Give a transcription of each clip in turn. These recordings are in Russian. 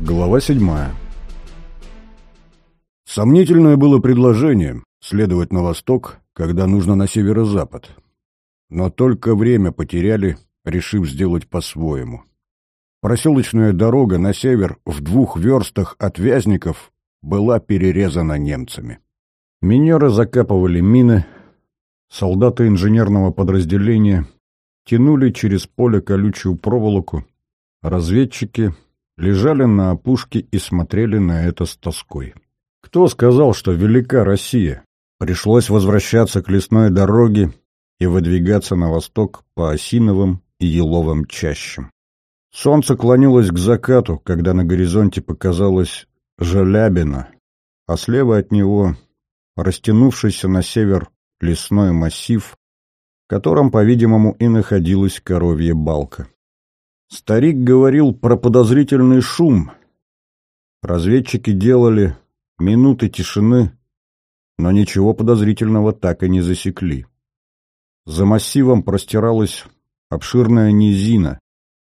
Глава 7. Сомнительное было предложение следовать на восток, когда нужно на северо-запад. Но только время потеряли, решив сделать по-своему. Проселочная дорога на север в 2 верстах от Вязников была перерезана немцами. Минеры закапывали мины, солдаты инженерного подразделения тянули через поле колючую проволоку, разведчики лежали на опушке и смотрели на это с тоской. Кто сказал, что велика Россия? Пришлось возвращаться к лесной дороге и выдвигаться на восток по осиновым и еловым чащам. Солнце клонилось к закату, когда на горизонте показалось Желябино, а слева от него растянувшийся на север лесной массив, в котором, по-видимому, и находилась Коровья Балка. Старик говорил про подозрительный шум. Разведчики делали минуты тишины, но ничего подозрительного так и не засекли. За массивом простиралась обширная низина.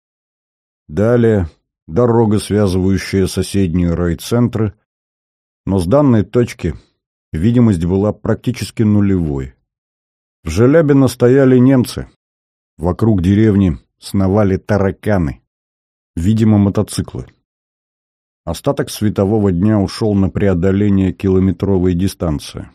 Далее дорога, связывающая соседние райцентры, но с данной точки видимость была практически нулевой. В Желябино стояли немцы. Вокруг деревни сновали тараканы, видимо, мотоциклы. Остаток светового дня ушел на преодоление километровой дистанции.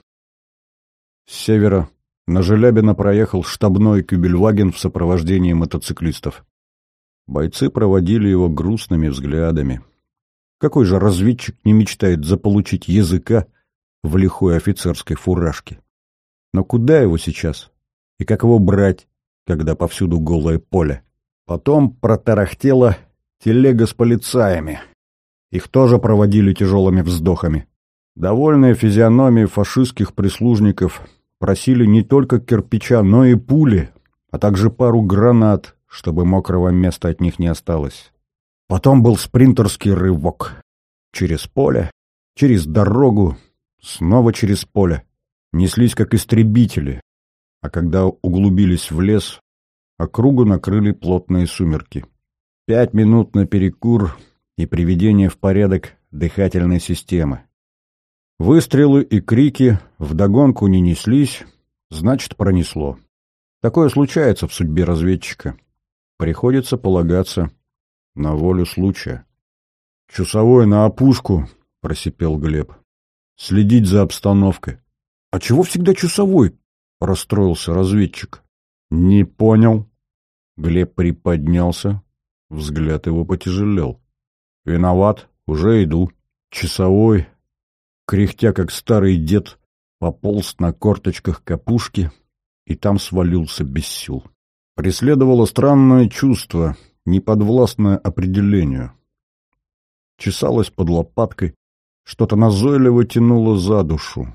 С севера на Желябино проехал штабной кюбельваген в сопровождении мотоциклистов. Бойцы проводили его грустными взглядами. Какой же разведчик не мечтает заполучить языка в лихой офицерской фуражке? Но куда его сейчас? И как его брать, когда повсюду голое поле? Потом протарахтела телега с полицаями. Их тоже проводили тяжелыми вздохами. Довольные физиономии фашистских прислужников просили не только кирпича, но и пули, а также пару гранат, чтобы мокрого места от них не осталось. Потом был спринтерский рывок. Через поле, через дорогу, снова через поле. Неслись как истребители, а когда углубились в лес, округу накрыли плотные сумерки. 5 минут на перекур и приведение в порядок дыхательной системы. Выстрелы и крики вдогонку не неслись, значит, пронесло. Такое случается в судьбе разведчика. Приходится полагаться на волю случая. «Часовой на опушку», — просипел Глеб. «Следить за обстановкой». «А чего всегда часовой?» — расстроился разведчик. «Не понял». Глеб приподнялся, взгляд его потяжелел. «Виноват, уже иду». Часовой, кряхтя как старый дед, пополз на корточках к опушке и там свалился без сил. Преследовало странное чувство, неподвластное определению. Чесалось под лопаткой, что-то назойливо тянуло за душу.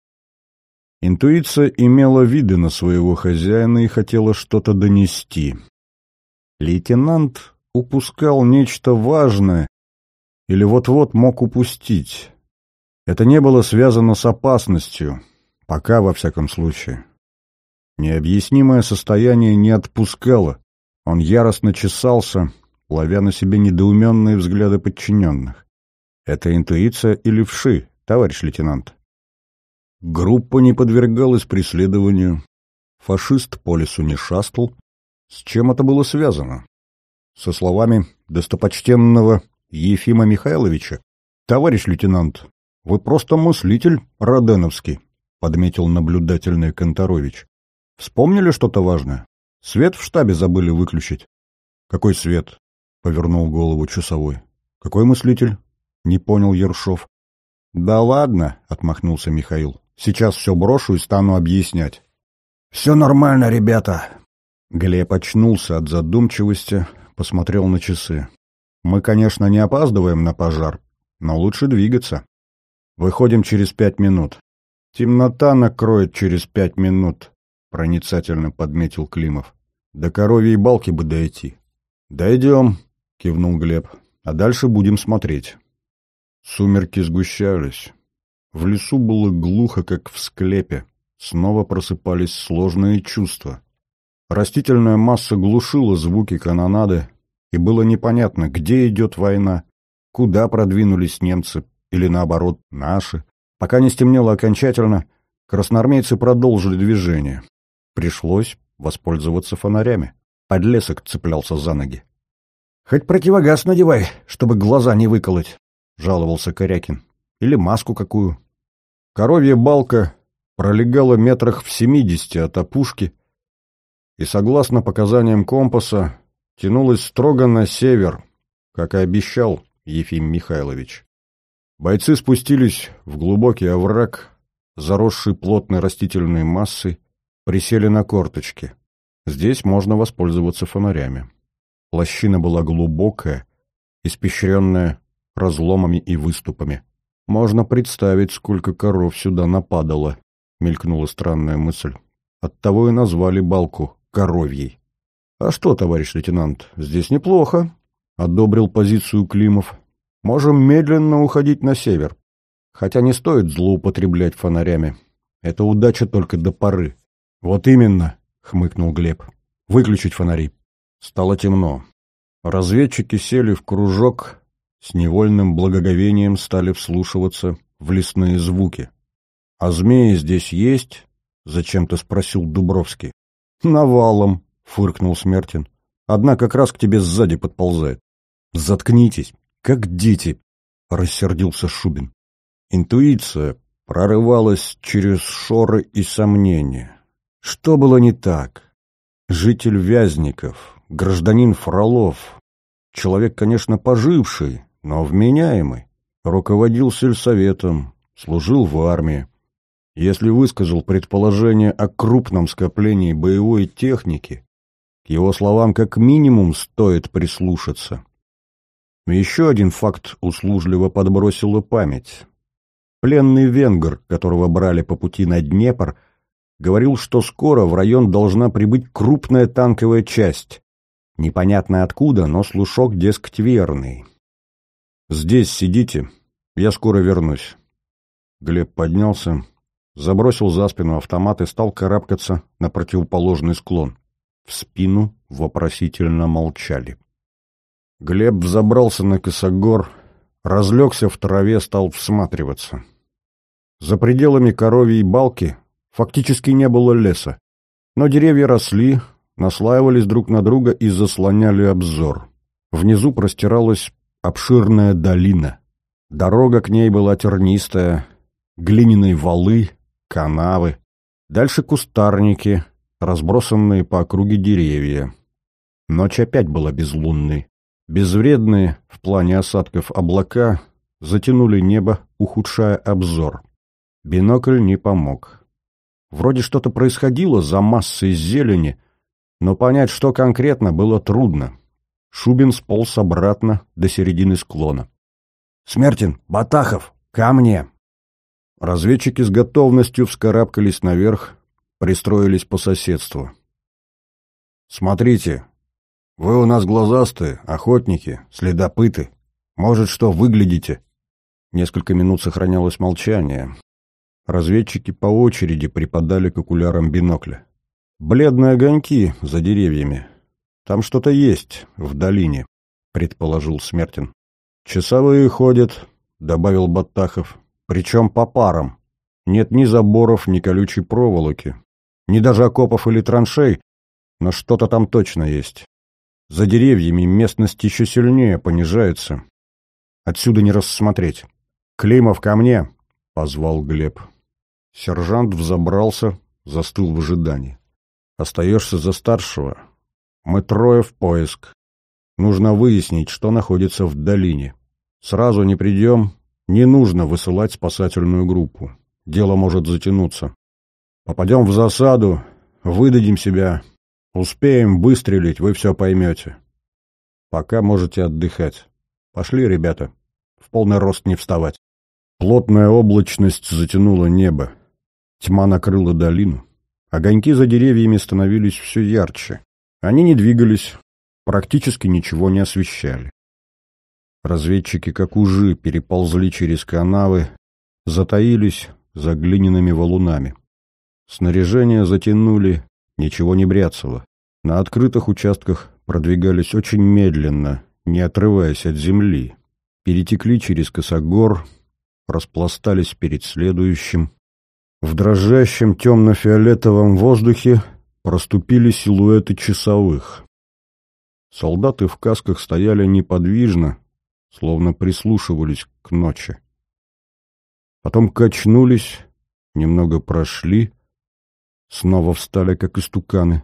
Интуиция имела виды на своего хозяина и хотела что-то донести. Лейтенант упускал нечто важное или вот-вот мог упустить. Это не было связано с опасностью, пока во всяком случае. Необъяснимое состояние не отпускало. Он яростно чесался, ловя на себе недоуменные взгляды подчиненных. Это интуиция или вши, товарищ лейтенант? Группа не подвергалась преследованию. Фашист по лесу не шастал. С чем это было связано? Со словами достопочтенного Ефима Михайловича? «Товарищ лейтенант, вы просто мыслитель роденовский», — подметил наблюдательный Конторович. «Вспомнили что-то важное? Свет в штабе забыли выключить». «Какой свет?» — повернул голову часовой. «Какой мыслитель?» — не понял Ершов. «Да ладно», — отмахнулся Михаил. «Сейчас все брошу и стану объяснять». «Все нормально, ребята». Глеб очнулся от задумчивости, посмотрел на часы. «Мы, конечно, не опаздываем на пожар, но лучше двигаться. Выходим через 5 минут». «Темнота накроет через 5 минут», — проницательно подметил Климов. «До Коровьей Балки бы дойти». «Дойдем», — кивнул Глеб, — «а дальше будем смотреть». Сумерки сгущались. В лесу было глухо, как в склепе. Снова просыпались сложные чувства. Растительная масса глушила звуки канонады, и было непонятно, где идет война, куда продвинулись немцы или, наоборот, наши. Пока не стемнело окончательно, красноармейцы продолжили движение. Пришлось воспользоваться фонарями. Подлесок цеплялся за ноги. «Хоть противогаз надевай, чтобы глаза не выколоть», — жаловался Корякин. «Или маску какую». Коровья балка пролегала метрах в 70 от опушки и, согласно показаниям компаса, тянулась строго на север, как и обещал Ефим Михайлович. Бойцы спустились в глубокий овраг, заросший плотной растительной массой, присели на корточки. Здесь можно воспользоваться фонарями. Лощина была глубокая, испещренная разломами и выступами. «Можно представить, сколько коров сюда нападало», — мелькнула странная мысль. Оттого и назвали балку коровьей. «А что, товарищ лейтенант, здесь неплохо», — одобрил позицию Климов. «Можем медленно уходить на север. Хотя не стоит злоупотреблять фонарями. Это удача только до поры». «Вот именно», — хмыкнул Глеб. «Выключить фонари». Стало темно. Разведчики сели в кружок, с невольным благоговением стали вслушиваться в лесные звуки. «А змеи здесь есть?» — зачем-то спросил Дубровский. «Навалом», — фыркнул Смертин. «Одна как раз к тебе сзади подползает». «Заткнитесь, как дети», — рассердился Шубин. Интуиция прорывалась через шоры и сомнения. Что было не так? Житель Вязников, гражданин Фролов, человек, конечно, поживший, но вменяемый, руководил сельсоветом, служил в армии. Если высказал предположение о крупном скоплении боевой техники, к его словам как минимум стоит прислушаться. Еще один факт услужливо подбросила память. Пленный венгр, которого брали по пути на Днепр, говорил, что скоро в район должна прибыть крупная танковая часть. Непонятно откуда, но слушок, дескать, верный. «Здесь сидите, я скоро вернусь». Глеб поднялся, забросил за спину автомат и стал карабкаться на противоположный склон. В спину вопросительно молчали. Глеб взобрался на косогор, разлегся в траве, стал всматриваться. За пределами коровьей балки фактически не было леса, но деревья росли, наслаивались друг на друга и заслоняли обзор. Внизу простиралась обширная долина. Дорога к ней была тернистая, глиняные валы, канавы. Дальше кустарники, разбросанные по округе деревья. Ночь опять была безлунной. Безвредные в плане осадков облака затянули небо, ухудшая обзор. Бинокль не помог. Вроде что-то происходило за массой зелени, но понять, что конкретно, было трудно. Шубин сполз обратно до середины склона. «Смертин! Батахов! Ко мне!» Разведчики с готовностью вскарабкались наверх, пристроились по соседству. «Смотрите, вы у нас глазастые, охотники, следопыты. Может, что выглядите?» Несколько минут сохранялось молчание. Разведчики по очереди припадали к окулярам бинокля. «Бледные огоньки за деревьями. Там что-то есть в долине», — предположил Смертин. «Часовые ходят», — добавил Батахов. «Причем по парам. Нет ни заборов, ни колючей проволоки, ни даже окопов или траншей, но что-то там точно есть. За деревьями местность еще сильнее понижается. Отсюда не рассмотреть». «Климов, ко мне!» — позвал Глеб. Сержант взобрался, застыл в ожидании. «Остаешься за старшего. Мы трое в поиск. Нужно выяснить, что находится в долине. Сразу не придем, не нужно высылать спасательную группу. Дело может затянуться. Попадем в засаду, выдадим себя. Успеем выстрелить, вы все поймете. Пока можете отдыхать. Пошли, ребята. В полный рост не вставать». Плотная облачность затянула небо. Тьма накрыла долину. Огоньки за деревьями становились все ярче. Они не двигались, практически ничего не освещали. Разведчики, как ужи, переползли через канавы, затаились за глиняными валунами. Снаряжение затянули, ничего не бряцало. На открытых участках продвигались очень медленно, не отрываясь от земли. перетекли через косогор, распластались перед следующим. В дрожащем темно-фиолетовом воздухе проступили силуэты часовых. Солдаты в касках стояли неподвижно, словно прислушивались к ночи. Потом качнулись, немного прошли, снова встали, как истуканы.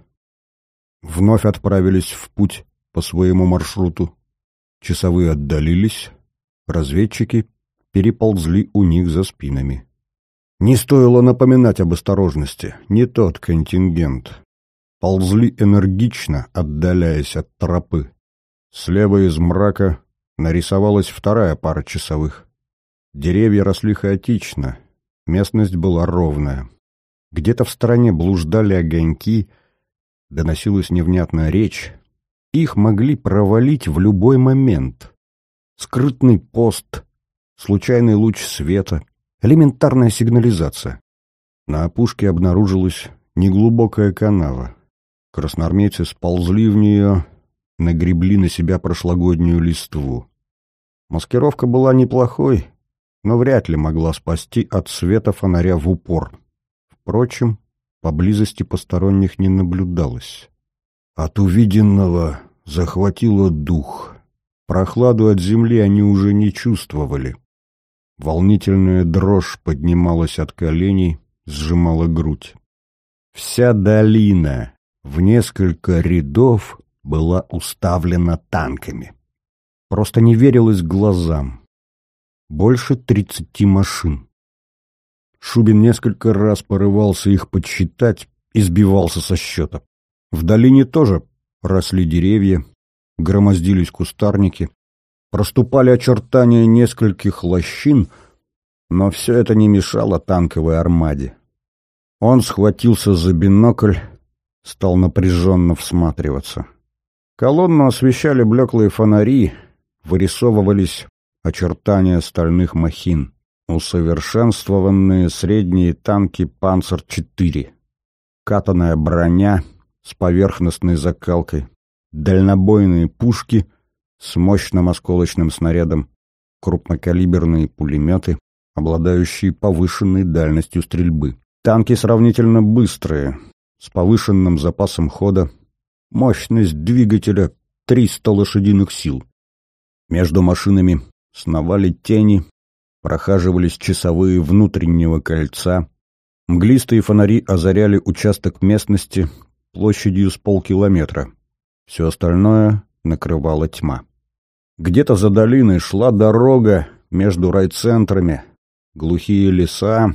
Вновь отправились в путь по своему маршруту. Часовые отдалились, разведчики переползли у них за спинами. Не стоило напоминать об осторожности, не тот контингент. Ползли энергично, отдаляясь от тропы. Слева из мрака нарисовалась вторая пара часовых. Деревья росли хаотично, местность была ровная. Где-то в стороне блуждали огоньки, доносилась невнятная речь. Их могли провалить в любой момент. Скрытный пост, случайный луч света, элементарная сигнализация. На опушке обнаружилась неглубокая канава. Красноармейцы сползли в нее, нагребли на себя прошлогоднюю листву. Маскировка была неплохой, но вряд ли могла спасти от света фонаря в упор. Впрочем, поблизости посторонних не наблюдалось. От увиденного захватило дух. Прохладу от земли они уже не чувствовали. Волнительная дрожь поднималась от коленей, сжимала грудь. Вся долина в несколько рядов была уставлена танками. Просто не верилось глазам. Больше 30 машин. Шубин несколько раз порывался их подсчитать и сбивался со счета. В долине тоже росли деревья, громоздились кустарники, проступали очертания нескольких лощин, но все это не мешало танковой армаде. Он схватился за бинокль, стал напряженно всматриваться. Колонну освещали блеклые фонари, вырисовывались очертания стальных махин. Усовершенствованные средние танки «Панцер-4», катаная броня с поверхностной закалкой, дальнобойные пушки с мощным осколочным снарядом, крупнокалиберные пулеметы, обладающие повышенной дальностью стрельбы. Танки сравнительно быстрые, с повышенным запасом хода, мощность двигателя 300 лошадиных сил. Между машинами сновали тени, прохаживались часовые внутреннего кольца. Мглистые фонари озаряли участок местности площадью с полкилометра. Все остальное накрывала тьма. Где-то за долиной шла дорога между райцентрами, глухие леса.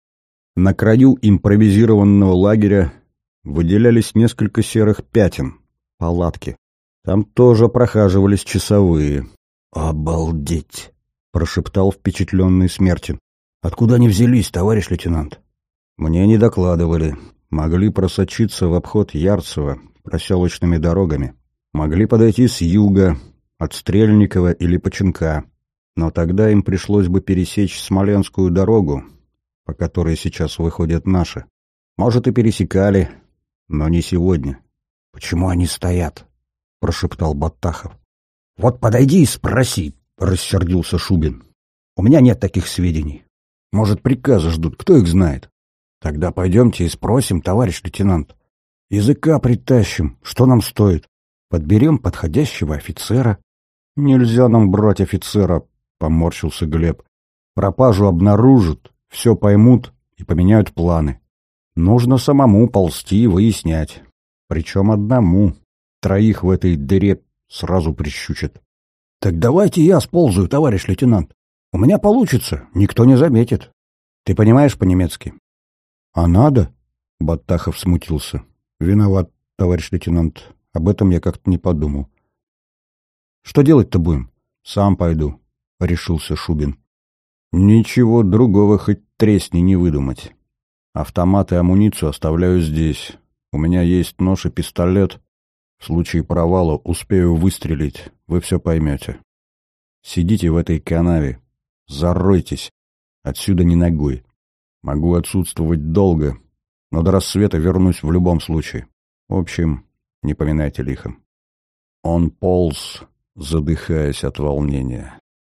На краю импровизированного лагеря выделялись несколько серых пятен, палатки. Там тоже прохаживались часовые. «Обалдеть!» — прошептал впечатленный Смертин. «Откуда они взялись, товарищ лейтенант?» «Мне не докладывали. Могли просочиться в обход Ярцева проселочными дорогами. Могли подойти с юга, от Стрельникова или Починка. Но тогда им пришлось бы пересечь Смоленскую дорогу, по которой сейчас выходят наши. Может, и пересекали, но не сегодня». «Почему они стоят?» — прошептал Баттахов. «Вот подойди и спроси», — рассердился Шубин. «У меня нет таких сведений. Может, приказы ждут, кто их знает?» «Тогда пойдемте и спросим, товарищ лейтенант. Языка притащим, что нам стоит? Подберем подходящего офицера». «Нельзя нам брать офицера», — поморщился Глеб. «Пропажу обнаружат, все поймут и поменяют планы. Нужно самому ползти и выяснять. Причем одному. Троих в этой дыре сразу прищучат». «Так давайте я сползаю, товарищ лейтенант. У меня получится, никто не заметит. Ты понимаешь по-немецки?» «А надо?» — Баттахов смутился. «Виноват, товарищ лейтенант. Об этом я как-то не подумал». «Что делать-то будем?» «Сам пойду», — решился Шубин. «Ничего другого хоть тресни не выдумать. Автомат и амуницию оставляю здесь. У меня есть нож и пистолет. В случае провала успею выстрелить, вы все поймете. Сидите в этой канаве, заройтесь, отсюда ни ногой. Могу отсутствовать долго, но до рассвета вернусь в любом случае. В общем, не поминайте лихом». Он полз, задыхаясь от волнения.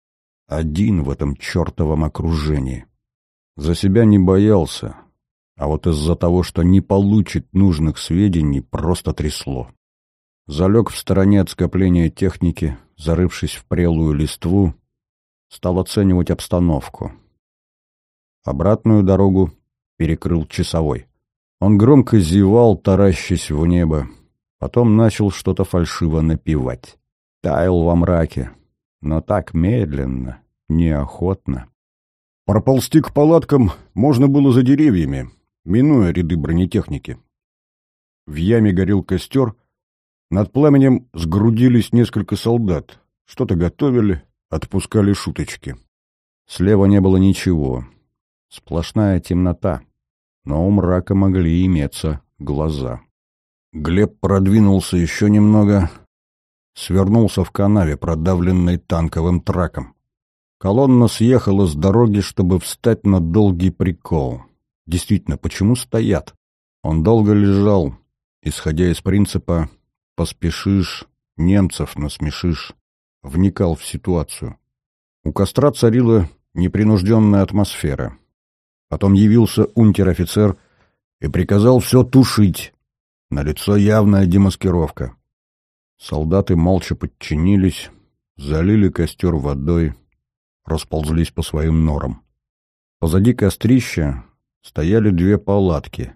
Один в этом чертовом окружении. За себя не боялся, а вот из-за того, что не получит нужных сведений, просто трясло. Залег в стороне от скопления техники, зарывшись в прелую листву, стал оценивать обстановку. Обратную дорогу перекрыл часовой. Он громко зевал, таращась в небо. Потом начал что-то фальшиво напевать. Таял во мраке, но так медленно, неохотно. Проползти к палаткам можно было за деревьями, минуя ряды бронетехники. В яме горел костер, над пламенем сгрудились несколько солдат, что-то готовили, отпускали шуточки. Слева не было ничего, сплошная темнота, но у мрака могли иметься глаза. Глеб продвинулся еще немного, свернулся в канаве, продавленной танковым траком. Колонна съехала с дороги, чтобы встать на долгий прикол. Действительно, почему стоят? Он долго лежал, исходя из принципа «поспешишь, немцев насмешишь», вникал в ситуацию. У костра царила непринужденная атмосфера. Потом явился унтер-офицер и приказал все тушить. Налицо явная демаскировка. Солдаты молча подчинились, залили костер водой, расползлись по своим норам. Позади кострища стояли две палатки.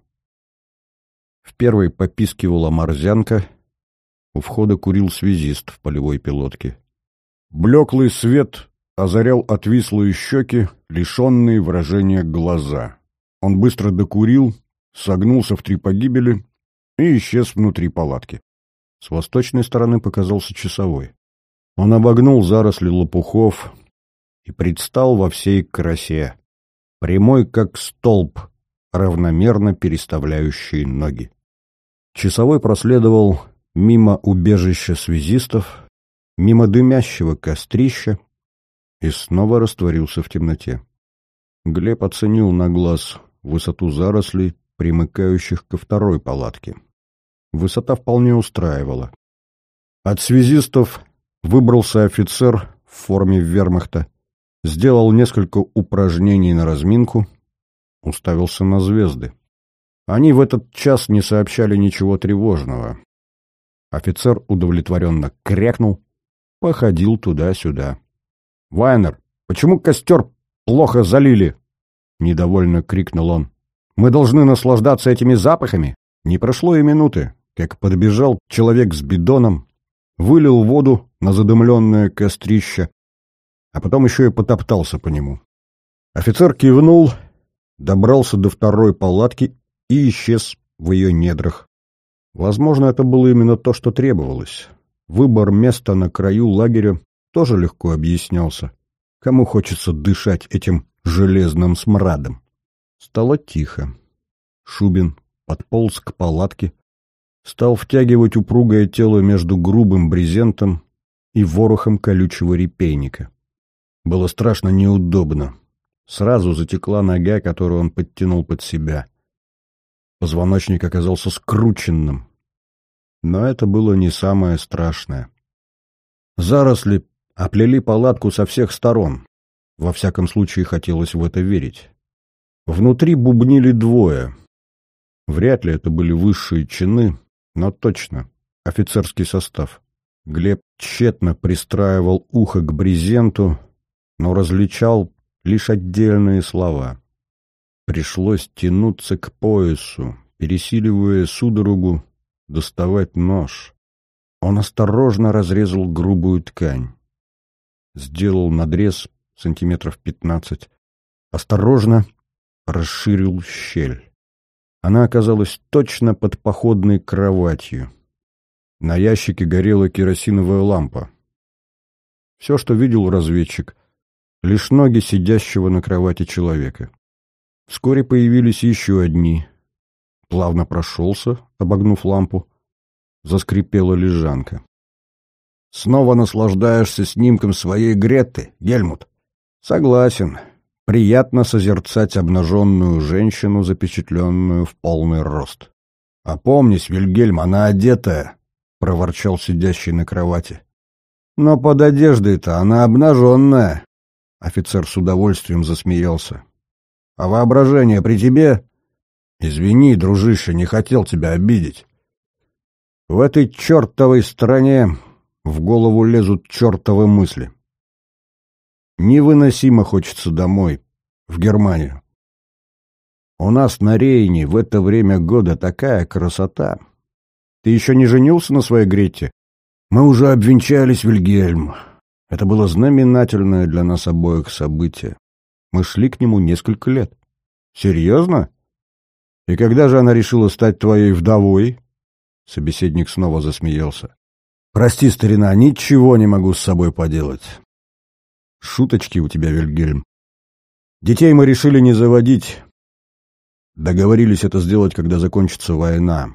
В первой попискивала морзянка, у входа курил связист в полевой пилотке. Блеклый свет озарял отвислые щеки, лишенные выражения глаза. Он быстро докурил, согнулся в три погибели и исчез внутри палатки. С восточной стороны показался часовой. Он обогнул заросли лопухов и предстал во всей красе, прямой как столб, равномерно переставляющий ноги. Часовой проследовал мимо убежища связистов, мимо дымящего кострища и снова растворился в темноте. Глеб оценил на глаз высоту зарослей, примыкающих ко второй палатке. Высота вполне устраивала. От связистов выбрался офицер в форме вермахта, сделал несколько упражнений на разминку, уставился на звезды. Они в этот час не сообщали ничего тревожного. Офицер удовлетворенно крякнул, походил туда-сюда. — Вайнер, почему костер плохо залили? — недовольно крикнул он. — Мы должны наслаждаться этими запахами. Не прошло и минуты, как подбежал человек с бидоном, вылил воду на задымленное кострище, а потом еще и потоптался по нему. Офицер кивнул, добрался до второй палатки и исчез в ее недрах. Возможно, это было именно то, что требовалось. Выбор места на краю лагеря тоже легко объяснялся. Кому хочется дышать этим железным смрадом? Стало тихо. Шубин подполз к палатке, стал втягивать упругое тело между грубым брезентом и ворохом колючего репейника. Было страшно неудобно. Сразу затекла нога, которую он подтянул под себя. Позвоночник оказался скрученным. Но это было не самое страшное. Заросли оплели палатку со всех сторон. Во всяком случае, хотелось в это верить. Внутри бубнили двое. Вряд ли это были высшие чины, но точно офицерский состав. Глеб тщетно пристраивал ухо к брезенту, но различал лишь отдельные слова. Пришлось тянуться к поясу, пересиливая судорогу, доставать нож. Он осторожно разрезал грубую ткань. Сделал надрез сантиметров 15. Осторожно расширил щель. Она оказалась точно под походной кроватью. На ящике горела керосиновая лампа. Все, что видел разведчик, лишь ноги сидящего на кровати человека. Вскоре появились еще одни. Плавно прошелся, обогнув лампу. Заскрипела лежанка. «Снова наслаждаешься снимком своей Гретты, Гельмут?» «Согласен. Приятно созерцать обнаженную женщину, запечатленную в полный рост». «Опомнись, Вильгельм, она одетая», — проворчал сидящий на кровати. «Но под одеждой-то она обнаженная». Офицер с удовольствием засмеялся. А воображение при тебе? Извини, дружище, не хотел тебя обидеть. В этой чертовой стране в голову лезут чертовы мысли. Невыносимо хочется домой, в Германию. У нас на Рейне в это время года такая красота. Ты еще не женился на своей Гретте? Мы уже обвенчались, Вильгельм. Это было знаменательное для нас обоих событие. Мы шли к нему несколько лет. Серьезно? И когда же она решила стать твоей вдовой? Собеседник снова засмеялся. Прости, старина, ничего не могу с собой поделать. Шуточки у тебя, Вильгельм. Детей мы решили не заводить. Договорились это сделать, когда закончится война.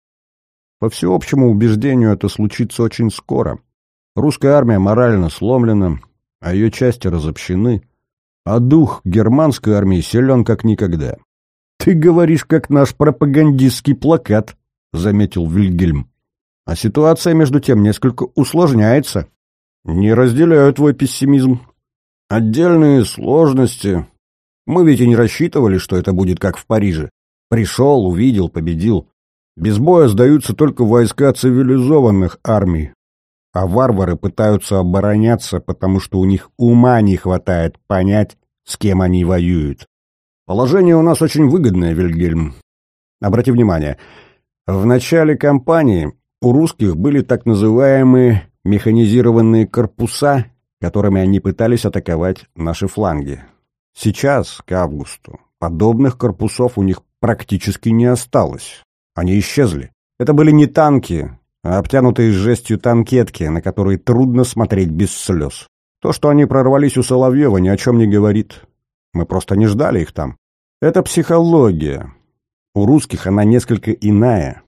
По всеобщему убеждению, это случится очень скоро. Русская армия морально сломлена, а ее части разобщены, а дух германской армии силен как никогда. «Ты говоришь, как наш пропагандистский плакат», — заметил Вильгельм. «А ситуация, между тем, несколько усложняется. Не разделяю твой пессимизм. Отдельные сложности. Мы ведь и не рассчитывали, что это будет как в Париже. Пришел, увидел, победил. Без боя сдаются только войска цивилизованных армий. А варвары пытаются обороняться, потому что у них ума не хватает понять, с кем они воюют. Положение у нас очень выгодное, Вильгельм. Обрати внимание, в начале кампании у русских были так называемые механизированные корпуса, которыми они пытались атаковать наши фланги. Сейчас, к августу, подобных корпусов у них практически не осталось. Они исчезли. Это были не танки, а обтянутые жестью танкетки, на которые трудно смотреть без слез. То, что они прорвались у Соловьева, ни о чем не говорит. Мы просто не ждали их там. Это психология. У русских она несколько иная.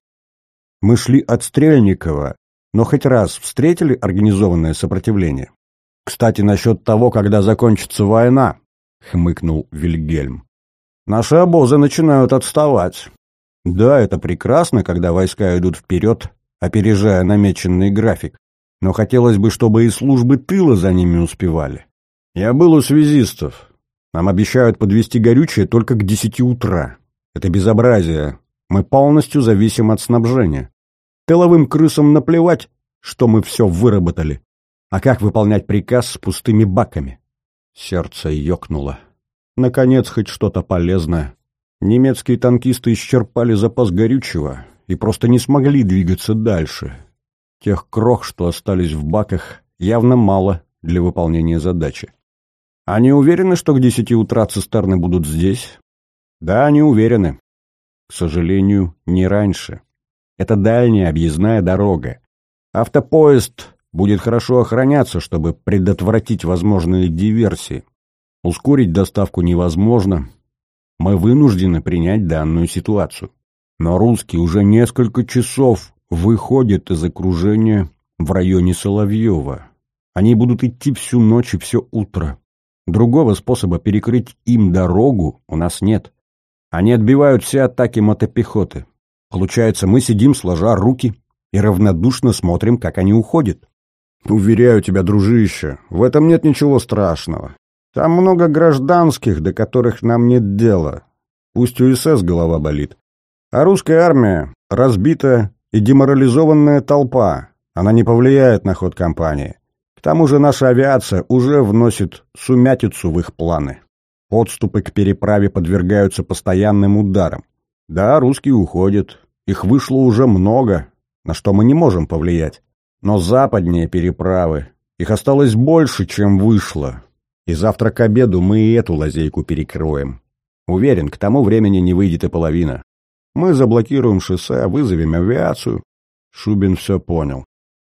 Мы шли от Стрельникова, но хоть раз встретили организованное сопротивление. Кстати, насчет того, когда закончится война, хмыкнул Вильгельм. Наши обозы начинают отставать. Да, это прекрасно, когда войска идут вперед, опережая намеченный график. Но хотелось бы, чтобы и службы тыла за ними успевали. Я был у связистов. Нам обещают подвезти горючее только к 10 утра. Это безобразие. Мы полностью зависим от снабжения. Тыловым крысам наплевать, что мы все выработали. А как выполнять приказ с пустыми баками? Сердце ёкнуло. Наконец, хоть что-то полезное. Немецкие танкисты исчерпали запас горючего и просто не смогли двигаться дальше. Тех крох, что остались в баках, явно мало для выполнения задачи. Они уверены, что к 10 утра цистерны будут здесь? Да, они уверены. К сожалению, не раньше. Это дальняя объездная дорога. Автопоезд будет хорошо охраняться, чтобы предотвратить возможные диверсии. Ускорить доставку невозможно. Мы вынуждены принять данную ситуацию. Но русские уже несколько часов выходят из окружения в районе Соловьева. Они будут идти всю ночь и все утро. Другого способа перекрыть им дорогу у нас нет. Они отбивают все атаки мотопехоты. Получается, мы сидим сложа руки и равнодушно смотрим, как они уходят. Уверяю тебя, дружище, в этом нет ничего страшного. Там много гражданских, до которых нам нет дела. Пусть у СС голова болит. А русская армия разбита и деморализованная толпа. Она не повлияет на ход кампании. К тому же наша авиация уже вносит сумятицу в их планы. Подступы к переправе подвергаются постоянным ударам. Да, русские уходят. Их вышло уже много, на что мы не можем повлиять. Но западнее переправы. Их осталось больше, чем вышло. И завтра к обеду мы и эту лазейку перекроем. Уверен, к тому времени не выйдет и половина. Мы заблокируем шоссе, вызовем авиацию. Шубин все понял.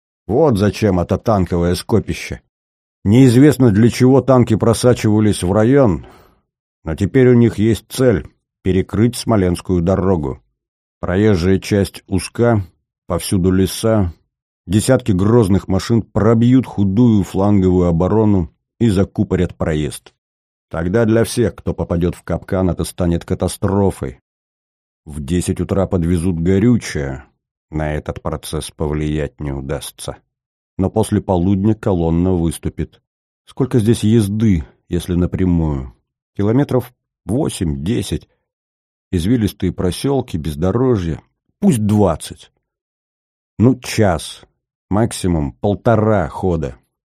Вот зачем это танковое скопище. Неизвестно, для чего танки просачивались в район, но теперь у них есть цель — перекрыть Смоленскую дорогу. Проезжая часть узка, повсюду леса. Десятки грозных машин пробьют худую фланговую оборону и закупорят проезд. Тогда для всех, кто попадет в капкан, это станет катастрофой. В 10 утра подвезут горючее. На этот процесс повлиять не удастся. Но после полудня колонна выступит. Сколько здесь езды, если напрямую. Километров 8-10. Извилистые проселки, бездорожье. Пусть 20. Ну, час. Максимум 1,5 хода.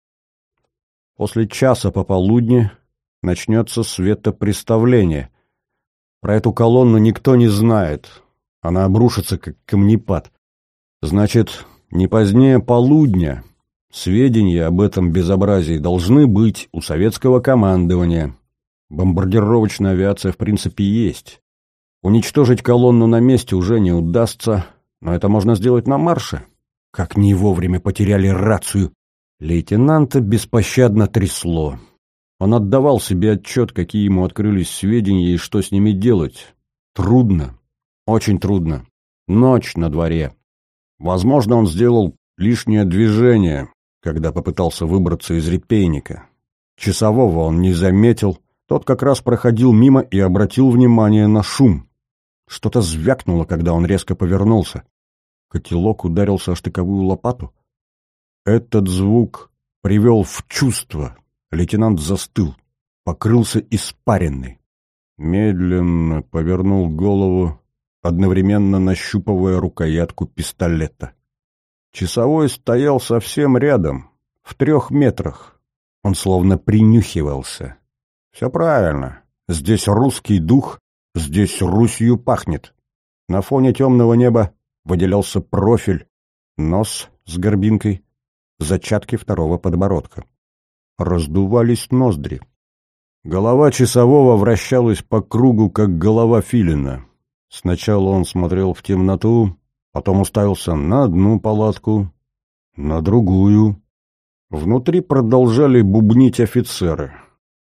После часа пополудни начнется светопреставление. Про эту колонну никто не знает. Она обрушится, как камнепад. Значит, не позднее полудня сведения об этом безобразии должны быть у советского командования. Бомбардировочная авиация в принципе есть. Уничтожить колонну на месте уже не удастся, но это можно сделать на марше. Как не вовремя потеряли рацию. Лейтенанта беспощадно трясло. Он отдавал себе отчет, какие ему открылись сведения и что с ними делать. Трудно. Очень трудно. Ночь на дворе. Возможно, он сделал лишнее движение, когда попытался выбраться из репейника. Часового он не заметил. Тот как раз проходил мимо и обратил внимание на шум. Что-то звякнуло, когда он резко повернулся. Котелок ударился о штыковую лопату. Этот звук привел в чувство. Лейтенант застыл, покрылся испаренной. Медленно повернул голову, одновременно нащупывая рукоятку пистолета. Часовой стоял совсем рядом, в 3 метрах. Он словно принюхивался. Все правильно. Здесь русский дух, здесь Русью пахнет. На фоне темного неба выделялся профиль, нос с горбинкой, зачатки 2-го подбородка. Раздувались ноздри. Голова часового вращалась по кругу, как голова филина. Сначала он смотрел в темноту, потом уставился на одну палатку, на другую. Внутри продолжали бубнить офицеры.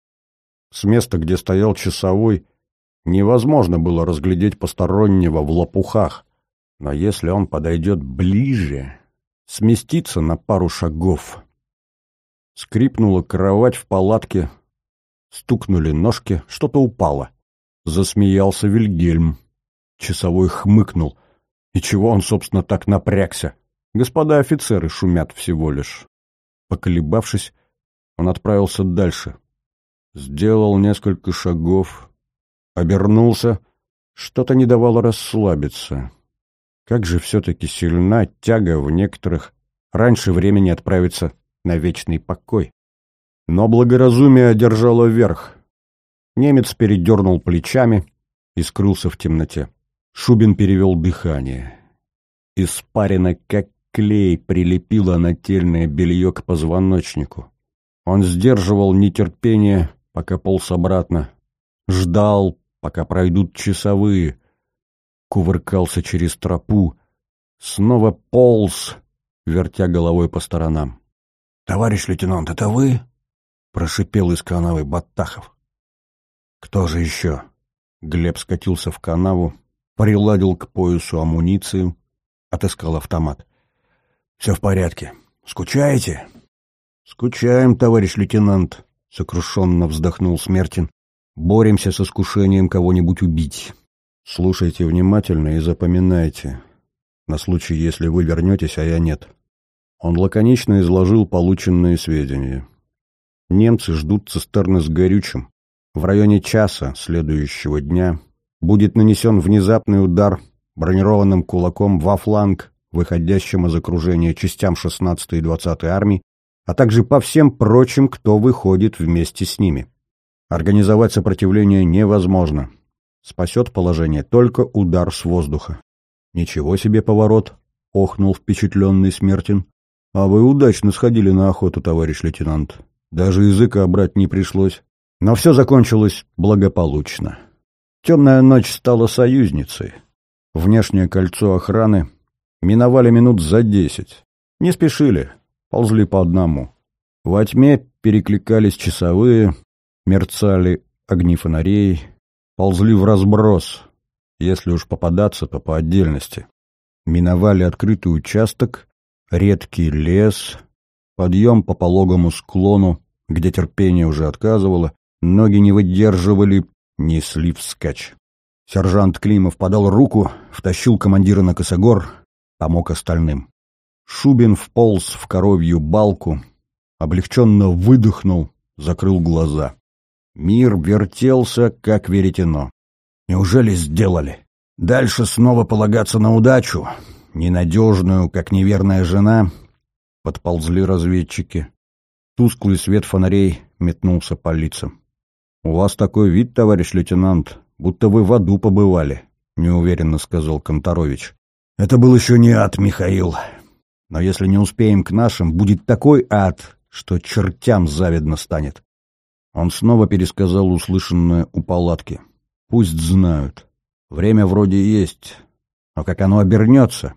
С места, где стоял часовой, невозможно было разглядеть постороннего в лопухах, но если он подойдет ближе, сместится на пару шагов. Скрипнула кровать в палатке, стукнули ножки, что-то упало. Засмеялся Вильгельм. Часовой хмыкнул. И чего он, собственно, так напрягся? Господа офицеры шумят всего лишь. Поколебавшись, он отправился дальше. Сделал несколько шагов, обернулся. Что-то не давало расслабиться. Как же все-таки сильна тяга в некоторых раньше времени отправиться на вечный покой. Но благоразумие одержало верх. Немец передернул плечами и скрылся в темноте. Шубин перевел дыхание. Испарина, как клей, прилепила нательное белье к позвоночнику. Он сдерживал нетерпение, пока полз обратно. Ждал, пока пройдут часовые. Кувыркался через тропу. Снова полз, вертя головой по сторонам. «Товарищ лейтенант, это вы?» — прошипел из канавы Баттахов. «Кто же еще?» Глеб скатился в канаву, приладил к поясу амуницию, отыскал автомат. «Все в порядке. Скучаете?» «Скучаем, товарищ лейтенант», — сокрушенно вздохнул Смертин. «Боремся с искушением кого-нибудь убить. Слушайте внимательно и запоминайте, на случай, если вы вернетесь, а я нет». Он лаконично изложил полученные сведения. Немцы ждут цистерны с горючим. В районе часа следующего дня будет нанесен внезапный удар бронированным кулаком во фланг выходящим из окружения частям 16-й и 20-й армий, а также по всем прочим, кто выходит вместе с ними. Организовать сопротивление невозможно. Спасет положение только удар с воздуха. «Ничего себе поворот!» — охнул впечатленный Смертин. «А вы удачно сходили на охоту, товарищ лейтенант. Даже языка брать не пришлось. Но все закончилось благополучно. Темная ночь стала союзницей. Внешнее кольцо охраны миновали минут за 10. Не спешили, ползли по одному. Во тьме перекликались часовые, мерцали огни фонарей, ползли вразброс. Если уж попадаться, то по отдельности. Миновали открытый участок, редкий лес, подъем по пологому склону, где терпение уже отказывало, ноги не выдерживали, несли вскачь. Сержант Климов подал руку, втащил командира на косогор, помог остальным. Шубин вполз в коровью балку, облегченно выдохнул, закрыл глаза. Мир вертелся, как веретено. Неужели сделали? Дальше снова полагаться на удачу, ненадежную, как неверная жена. Подползли разведчики. Тусклый свет фонарей метнулся по лицам. «У вас такой вид, товарищ лейтенант, будто вы в аду побывали», — неуверенно сказал Конторович. «Это был еще не ад, Михаил. Но если не успеем к нашим, будет такой ад, что чертям завидно станет». Он снова пересказал услышанное у палатки. «Пусть знают. Время вроде есть, но как оно обернется?»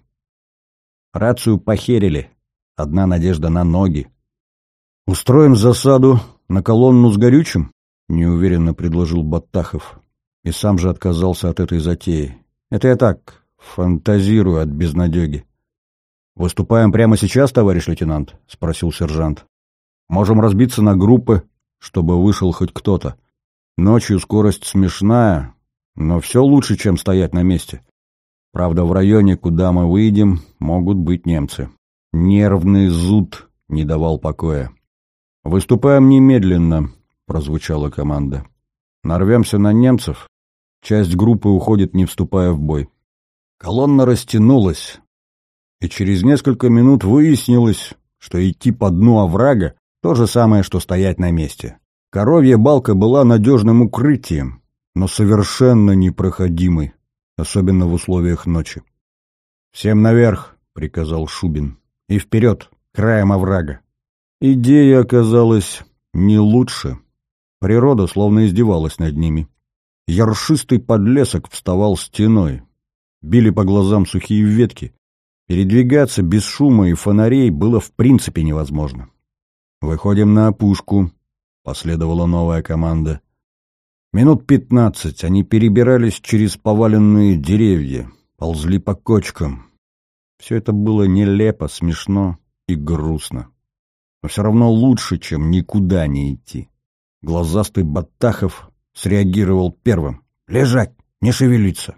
Рацию похерили. Одна надежда на ноги. «Устроим засаду на колонну с горючим?» — неуверенно предложил Баттахов. И сам же отказался от этой затеи. «Это я так, фантазирую от безнадеги». «Выступаем прямо сейчас, товарищ лейтенант?» — спросил сержант. «Можем разбиться на группы, чтобы вышел хоть кто-то. Ночью скорость смешная, но все лучше, чем стоять на месте. Правда, в районе, куда мы выйдем, могут быть немцы». Нервный зуд не давал покоя. «Выступаем немедленно», — прозвучала команда. «Нарвемся на немцев. Часть группы уходит, не вступая в бой». Колонна растянулась, и через несколько минут выяснилось, что идти по дну оврага — то же самое, что стоять на месте. Коровья балка была надежным укрытием, но совершенно непроходимой, особенно в условиях ночи. «Всем наверх», — приказал Шубин, — «и вперед, краем оврага». Идея оказалась не лучше. Природа словно издевалась над ними. Яршистый подлесок вставал стеной. Били по глазам сухие ветки. Передвигаться без шума и фонарей было в принципе невозможно. «Выходим на опушку», — последовала новая команда. Минут 15 они перебирались через поваленные деревья, ползли по кочкам. Все это было нелепо, смешно и грустно. Но все равно лучше, чем никуда не идти. Глазастый Баттахов среагировал первым. «Лежать! Не шевелиться!»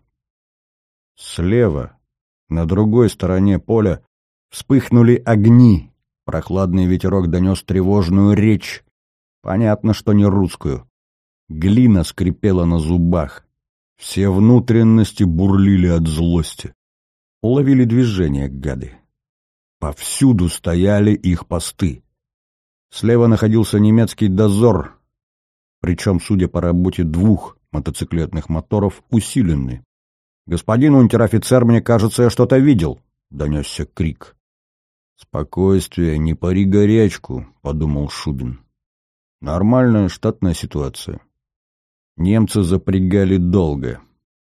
Слева, на другой стороне поля, вспыхнули огни. Прохладный ветерок донес тревожную речь. Понятно, что не русскую. Глина скрипела на зубах. Все внутренности бурлили от злости. Уловили движение, гады. Повсюду стояли их посты. Слева находился немецкий дозор, причем, судя по работе двух мотоциклетных моторов, усиленный. «Господин унтер-офицер, мне кажется, я что-то видел», — донесся крик. «Спокойствие, не пари горячку», — подумал Шубин. Нормальная штатная ситуация. Немцы запрягали долго.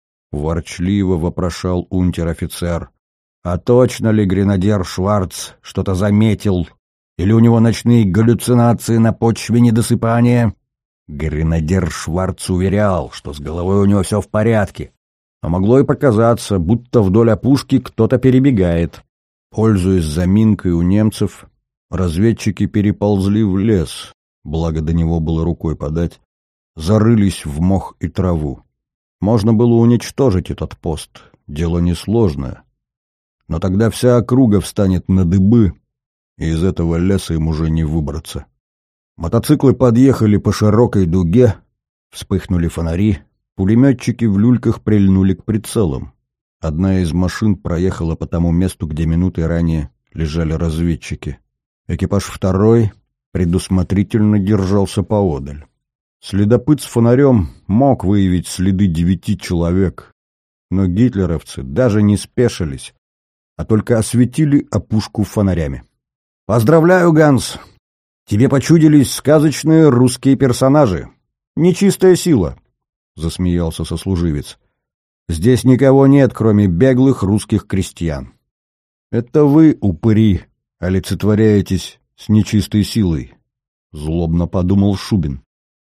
Ворчливо вопрошал унтер-офицер. «А точно ли гренадер Шварц что-то заметил? Или у него ночные галлюцинации на почве недосыпания?» Гренадер Шварц уверял, что с головой у него все в порядке. А могло и показаться, будто вдоль опушки кто-то перебегает. Пользуясь заминкой у немцев, разведчики переползли в лес, благо до него было рукой подать, зарылись в мох и траву. Можно было уничтожить этот пост, дело несложное. Но тогда вся округа встанет на дыбы, и из этого леса им уже не выбраться. Мотоциклы подъехали по широкой дуге, вспыхнули фонари, пулеметчики в люльках прильнули к прицелам. Одна из машин проехала по тому месту, где минутой ранее лежали разведчики. Экипаж второй предусмотрительно держался поодаль. Следопыт с фонарем мог выявить следы 9 человек, но гитлеровцы даже не спешились, а только осветили опушку фонарями. «Поздравляю, Ганс! Тебе почудились сказочные русские персонажи. Нечистая сила!» — засмеялся сослуживец. «Здесь никого нет, кроме беглых русских крестьян. Это вы, упыри, олицетворяетесь с нечистой силой», — злобно подумал Шубин.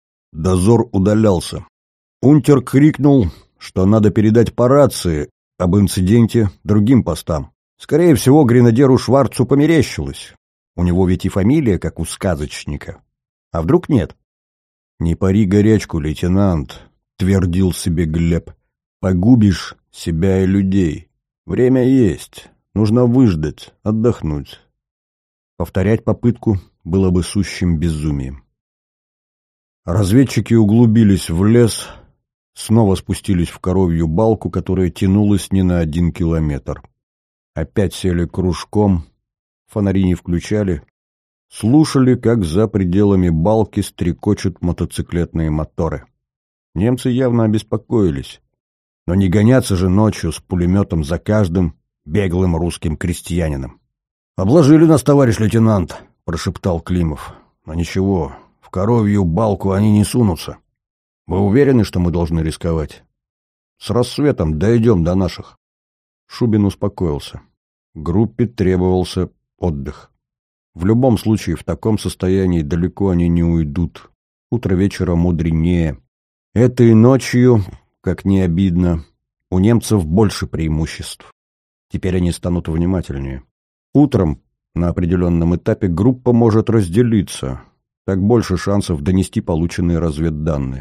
Дозор удалялся. Унтер крикнул, что надо передать по рации об инциденте другим постам. Скорее всего, гренадеру Шварцу померещилось. У него ведь и фамилия, как у сказочника. А вдруг нет? «Не пари горячку, лейтенант», — твердил себе Глеб. «Погубишь себя и людей. Время есть. Нужно выждать, отдохнуть». Повторять попытку было бы сущим безумием. Разведчики углубились в лес, снова спустились в коровью балку, которая тянулась не на 1 километр. Опять сели кружком, фонари не включали, слушали, как за пределами балки стрекочут мотоциклетные моторы. Немцы явно обеспокоились. Но не гоняться же ночью с пулеметом за каждым беглым русским крестьянином. «Обложили нас, товарищ лейтенант», — прошептал Климов. «Но ничего, в коровью балку они не сунутся. Вы уверены, что мы должны рисковать? С рассветом дойдем до наших». Шубин успокоился. Группе требовался отдых. В любом случае, в таком состоянии далеко они не уйдут. Утро вечера мудренее. Этой ночью, как ни обидно, у немцев больше преимуществ. Теперь они станут внимательнее. Утром, на определенном этапе, группа может разделиться. Так больше шансов донести полученные разведданные.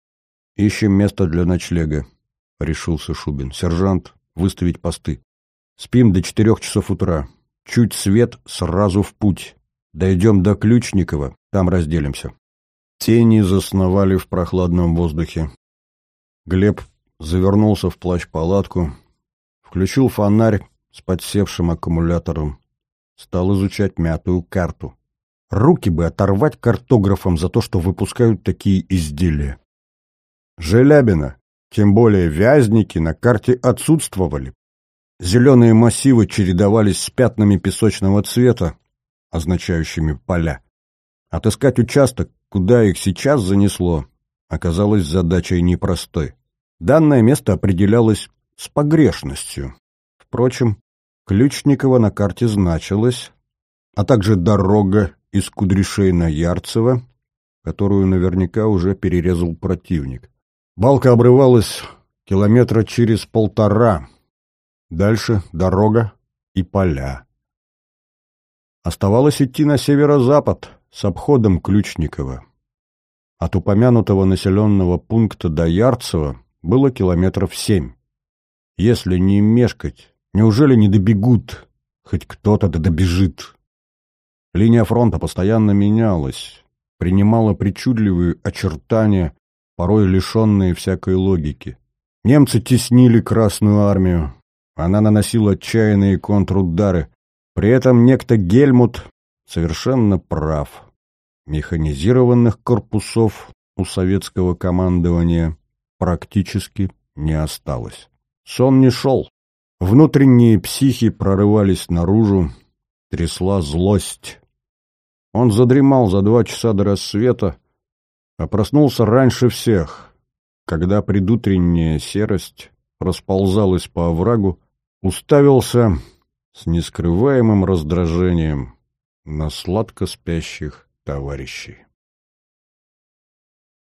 «Ищем место для ночлега», — решился Шубин. «Сержант, выставить посты. Спим до 4 часов утра. Чуть свет, сразу в путь. Дойдем до Ключникова, там разделимся». Тени засновали в прохладном воздухе. Глеб завернулся в плащ-палатку, включил фонарь с подсевшим аккумулятором, стал изучать мятую карту. Руки бы оторвать картографам за то, что выпускают такие изделия. Желябина, тем более Вязники, на карте отсутствовали. Зеленые массивы чередовались с пятнами песочного цвета, означающими поля. Отыскать участок, куда их сейчас занесло, оказалось задачей непростой. Данное место определялось с погрешностью. Впрочем, Ключникова на карте значилось, а также дорога из Кудряшей на Ярцево, которую наверняка уже перерезал противник. Балка обрывалась километра через 1,5. Дальше дорога и поля. Оставалось идти на северо-запад с обходом Ключникова. От упомянутого населенного пункта до Ярцева было километров 7. Если не мешкать, неужели не добегут? Хоть кто-то да добежит. Линия фронта постоянно менялась, принимала причудливые очертания, порой лишенные всякой логики. Немцы теснили Красную армию. Она наносила отчаянные контрудары. При этом некто Гельмут совершенно прав. Механизированных корпусов у советского командования практически не осталось. Сон не шел. Внутренние психи прорывались наружу, трясла злость. Он задремал за 2 часа до рассвета, а проснулся раньше всех, когда предутренняя серость расползалась по оврагу, уставился с нескрываемым раздражением на сладко спящих товарищей.